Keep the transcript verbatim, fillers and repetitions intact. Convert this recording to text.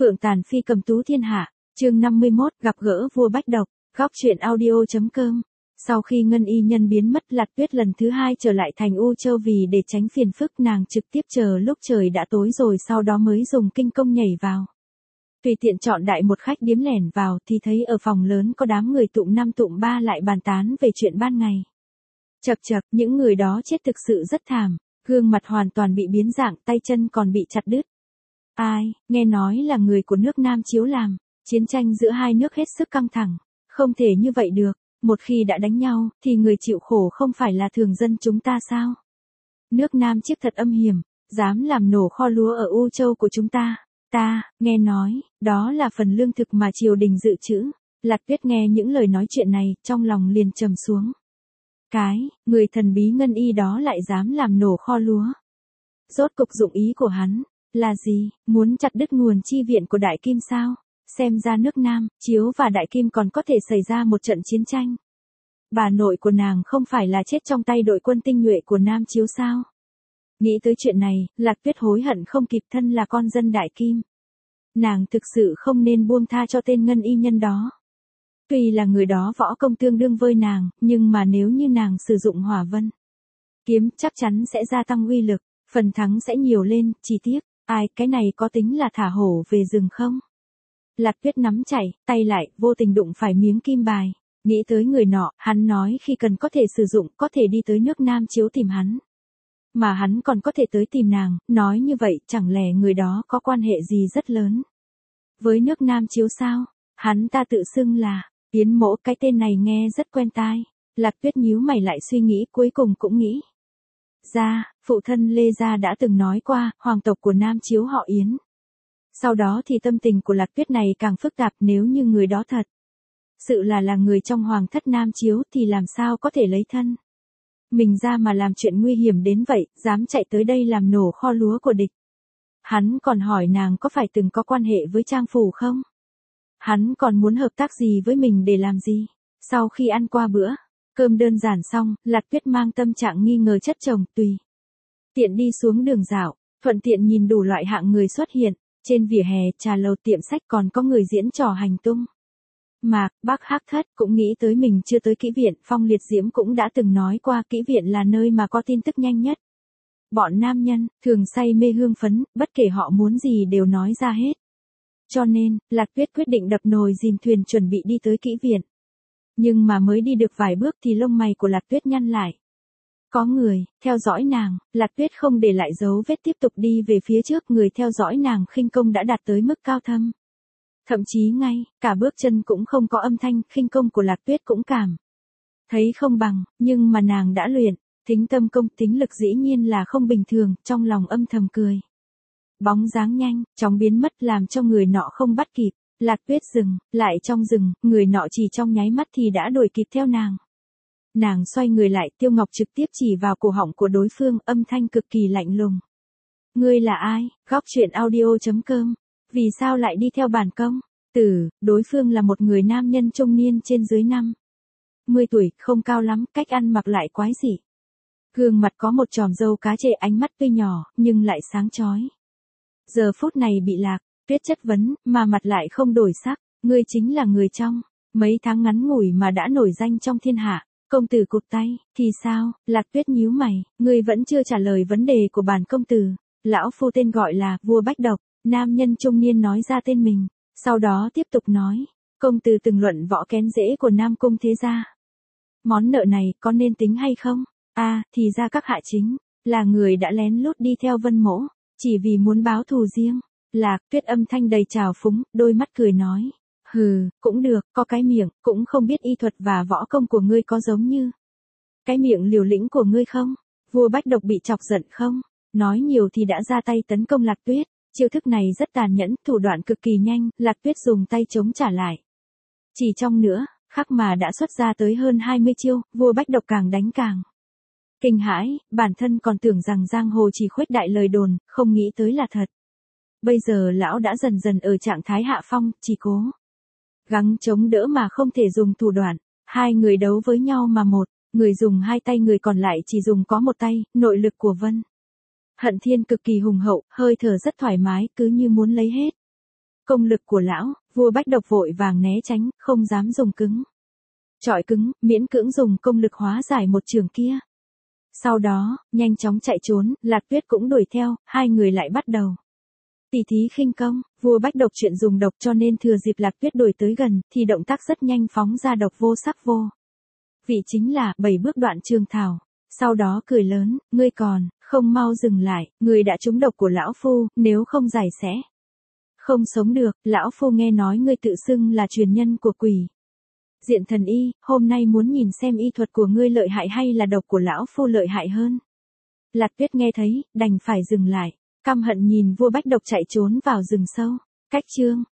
Phượng tàn phi cầm tú thiên hạ, chương năm mươi mốt, gặp gỡ vua bách độc, góc truyện audio.com. Sau khi Ngân Y Nhân biến mất, Lạc Tuyết lần thứ hai trở lại thành U Châu vì để tránh phiền phức, nàng trực tiếp chờ lúc trời đã tối rồi sau đó mới dùng kinh công nhảy vào. Tùy tiện chọn đại một khách điếm lẻn vào thì thấy ở phòng lớn có đám người tụng năm tụng ba lại bàn tán về chuyện ban ngày. Chậc chậc, những người đó chết thực sự rất thảm, gương mặt hoàn toàn bị biến dạng, tay chân còn bị chặt đứt. Ai, nghe nói là người của nước Nam Chiếu làm, chiến tranh giữa hai nước hết sức căng thẳng, không thể như vậy được, một khi đã đánh nhau, thì người chịu khổ không phải là thường dân chúng ta sao? Nước Nam Chiếc thật âm hiểm, dám làm nổ kho lúa ở U Châu của chúng ta, ta, nghe nói, đó là phần lương thực mà triều đình dự trữ. Lạc Tuyết nghe những lời nói chuyện này, trong lòng liền trầm xuống. Cái, người thần bí Ngân Y đó lại dám làm nổ kho lúa. Rốt cục dụng ý của hắn là gì, muốn chặt đứt nguồn chi viện của Đại Kim sao? Xem ra nước Nam, Chiếu và Đại Kim còn có thể xảy ra một trận chiến tranh. Bà nội của nàng không phải là chết trong tay đội quân tinh nhuệ của Nam Chiếu sao? Nghĩ tới chuyện này, Lạc Tuyết hối hận không kịp, thân là con dân Đại Kim. Nàng thực sự không nên buông tha cho tên Ngân Y Nhân đó. Tuy là người đó võ công tương đương với nàng, nhưng mà nếu như nàng sử dụng hỏa vân kiếm chắc chắn sẽ gia tăng uy lực, phần thắng sẽ nhiều lên, chỉ tiếc, ai, cái này có tính là thả hổ về rừng không? Lạc Tuyết nắm chảy, tay lại, vô tình đụng phải miếng kim bài, nghĩ tới người nọ, hắn nói khi cần có thể sử dụng, có thể đi tới nước Nam Chiếu tìm hắn. Mà hắn còn có thể tới tìm nàng, nói như vậy, chẳng lẽ người đó có quan hệ gì rất lớn với nước Nam Chiếu sao? Hắn ta tự xưng là Yến Mỗ, cái tên này nghe rất quen tai. Lạc Tuyết nhíu mày lại suy nghĩ, cuối cùng cũng nghĩ ra, phụ thân Lê Gia đã từng nói qua, hoàng tộc của Nam Chiếu họ Yến. Sau đó thì tâm tình của Lạc Tuyết này càng phức tạp, nếu như người đó thật sự là là người trong hoàng thất Nam Chiếu thì làm sao có thể lấy thân mình ra mà làm chuyện nguy hiểm đến vậy, dám chạy tới đây làm nổ kho lúa của địch. Hắn còn hỏi nàng có phải từng có quan hệ với Trang Phủ không? Hắn còn muốn hợp tác gì với mình để làm gì? Sau khi ăn qua bữa cơm đơn giản xong, Lạc Tuyết mang tâm trạng nghi ngờ chất chồng, tùy tiện đi xuống đường dạo, thuận tiện nhìn đủ loại hạng người xuất hiện. Trên vỉa hè, trà lầu, tiệm sách còn có người diễn trò hành tung. Mạc, Bác Hắc Thất cũng nghĩ tới mình chưa tới Kỹ Viện, Phong Liệt Diễm cũng đã từng nói qua Kỹ Viện là nơi mà có tin tức nhanh nhất. Bọn nam nhân, thường say mê hương phấn, bất kể họ muốn gì đều nói ra hết. Cho nên, Lạc Tuyết quyết định đập nồi dìm thuyền chuẩn bị đi tới Kỹ Viện. Nhưng mà mới đi được vài bước thì lông mày của Lạc Tuyết nhăn lại. Có người theo dõi nàng, Lạc Tuyết không để lại dấu vết tiếp tục đi về phía trước, người theo dõi nàng khinh công đã đạt tới mức cao thâm. Thậm chí ngay, cả bước chân cũng không có âm thanh, khinh công của Lạc Tuyết cũng cảm thấy không bằng, nhưng mà nàng đã luyện, thính tâm công, tính lực dĩ nhiên là không bình thường, trong lòng âm thầm cười. Bóng dáng nhanh, chóng biến mất làm cho người nọ không bắt kịp, Lạc Tuyết dừng, lại trong rừng, người nọ chỉ trong nháy mắt thì đã đuổi kịp theo nàng. Nàng xoay người lại, Tiêu Ngọc trực tiếp chỉ vào cổ họng của đối phương, âm thanh cực kỳ lạnh lùng. Ngươi là ai? Góc truyện audio.com. Vì sao lại đi theo bản công tử? Đối phương là một người nam nhân trung niên trên dưới năm mươi tuổi, không cao lắm, cách ăn mặc lại quái dị. Gương mặt có một chòm râu cá trê, ánh mắt tuy nhỏ, nhưng lại sáng chói. Giờ phút này bị Lạc Tuyết chất vấn, mà mặt lại không đổi sắc. Ngươi chính là người trong mấy tháng ngắn ngủi mà đã nổi danh trong thiên hạ. Công tử cụt tay, thì sao? Lạc Tuyết nhíu mày, ngươi vẫn chưa trả lời vấn đề của bản công tử. Lão phu tên gọi là vua bách độc. Nam nhân trung niên nói ra tên mình, sau đó tiếp tục nói, công tử từng luận võ kén rễ của Nam Cung thế gia. Món nợ này có nên tính hay không? A, à, thì ra các hạ chính là người đã lén lút đi theo Vân Mỗ, chỉ vì muốn báo thù riêng. Lạc Tuyết âm thanh đầy trào phúng, đôi mắt cười nói, hừ, cũng được, có cái miệng, cũng không biết y thuật và võ công của ngươi có giống như cái miệng liều lĩnh của ngươi không? Vua bách độc bị chọc giận không? Nói nhiều thì đã ra tay tấn công Lạc Tuyết. Chiêu thức này rất tàn nhẫn, thủ đoạn cực kỳ nhanh, Lạc Tuyết dùng tay chống trả lại. Chỉ trong nữa, khắc mà đã xuất ra tới hơn hai mươi chiêu, vua bách độc càng đánh càng kinh hãi, bản thân còn tưởng rằng giang hồ chỉ khuếch đại lời đồn, không nghĩ tới là thật. Bây giờ lão đã dần dần ở trạng thái hạ phong, chỉ cố gắng chống đỡ mà không thể dùng thủ đoạn. Hai người đấu với nhau mà một người dùng hai tay, người còn lại chỉ dùng có một tay, nội lực của Vân Hận Thiên cực kỳ hùng hậu, hơi thở rất thoải mái, cứ như muốn lấy hết Công lực của lão, vua Bách Độc vội vàng né tránh, không dám dùng cứng. Chọi cứng, miễn cưỡng dùng công lực hóa giải một trường kia. Sau đó, nhanh chóng chạy trốn, Lạt Tuyết cũng đuổi theo, hai người lại bắt đầu tỉ thí khinh công. Vua Bách Độc chuyện dùng độc cho nên thừa dịp Lạt Tuyết đuổi tới gần, thì động tác rất nhanh phóng ra độc vô sắc vô vị, chính là bảy bước đoạn trường thảo. Sau đó cười lớn, ngươi còn không mau dừng lại, ngươi đã trúng độc của lão phu, nếu không giải sẽ không sống được. Lão phu nghe nói ngươi tự xưng là truyền nhân của quỷ diện thần y, hôm nay muốn nhìn xem y thuật của ngươi lợi hại hay là độc của lão phu lợi hại hơn. Lạt Tuyết nghe thấy, đành phải dừng lại, căm hận nhìn vua Bách Độc chạy trốn vào rừng sâu. Cách chương